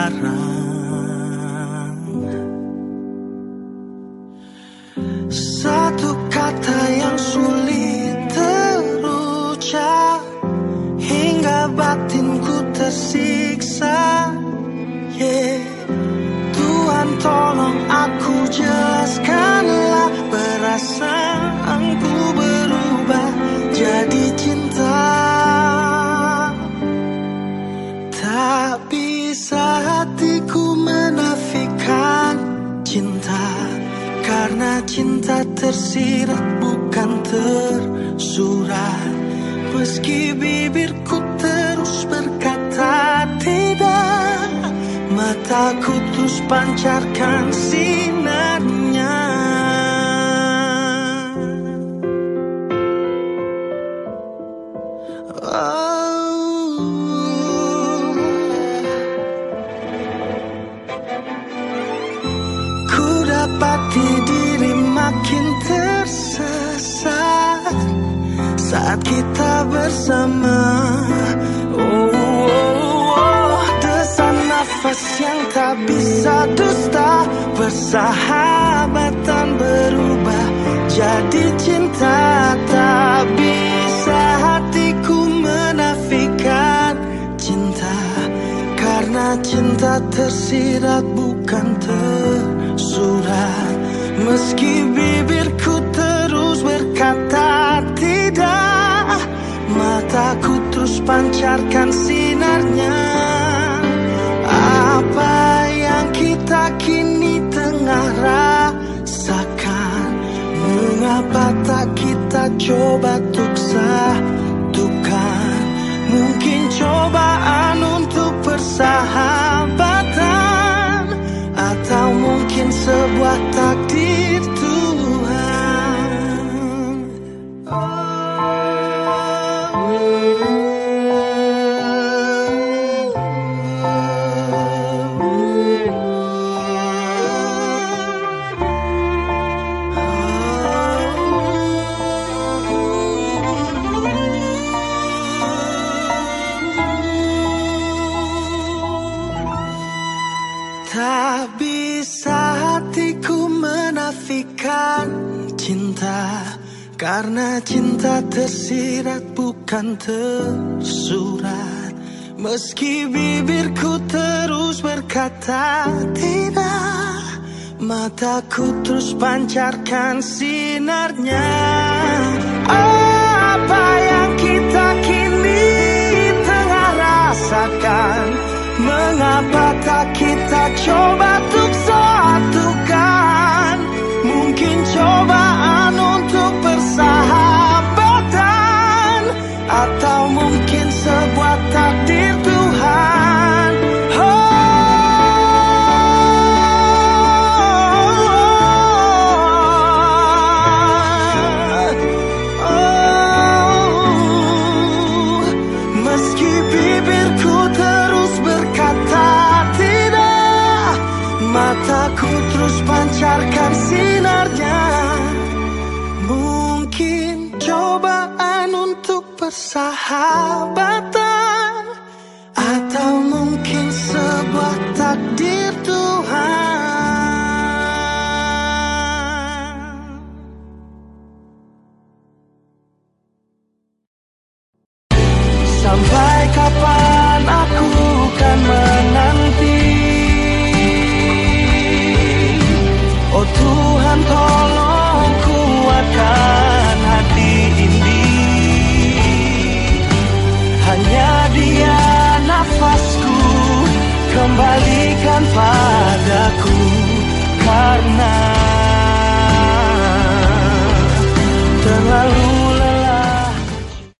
sekarang. Satu kata yang sulit terucap hingga batinku tersiksa. Tuhan tolong aku jelaskanlah, perasaanku berubah jadi cinta. Tak bisa hatiku menafikan cinta, karena cinta tersirat bukan tersurat. Meski bibirku terus berkata tidak, mataku terus pancarkan sinarnya. Ku dapati diri makin tersesat saat kita bersama. Desan nafas yang tak bisa dusta, persahabatan berubah jadi cinta. Tak bisa hatiku menafikan cinta, karena cinta tersirat bukan tersurat. Meski bibirku terus berkata tidak, mataku terus pancarkan sinarnya. Apa yang kita kini tengah rasakan, mengapa tak kita coba untuk satukan? Mungkin cobaan untuk persahabatan, atau mungkin sebuah takdir Tuhan. Tak bisa hatiku menafikan cinta, karena cinta tersirat bukan tersurat. Meski bibirku terus berkata tidak, mataku terus pancarkan sinarnya. Apa yang kita kini tengah rasakan, mengapa tak kita coba untuk satukan? Mungkin cobaan untuk persahabatan, atau mungkin sebuah takdir Tuhan. Meski bibirku terus berkata tidak, mataku terus pancarkan sinarnya. Mungkin cobaan untuk persahabatan, atau mungkin sebuah takdir Tuhan. Sampai kapan aku kan menanti? Oh Tuhan, tolong kuatkan hati ini. Hanya Dia nafasku, kembalikan padamu.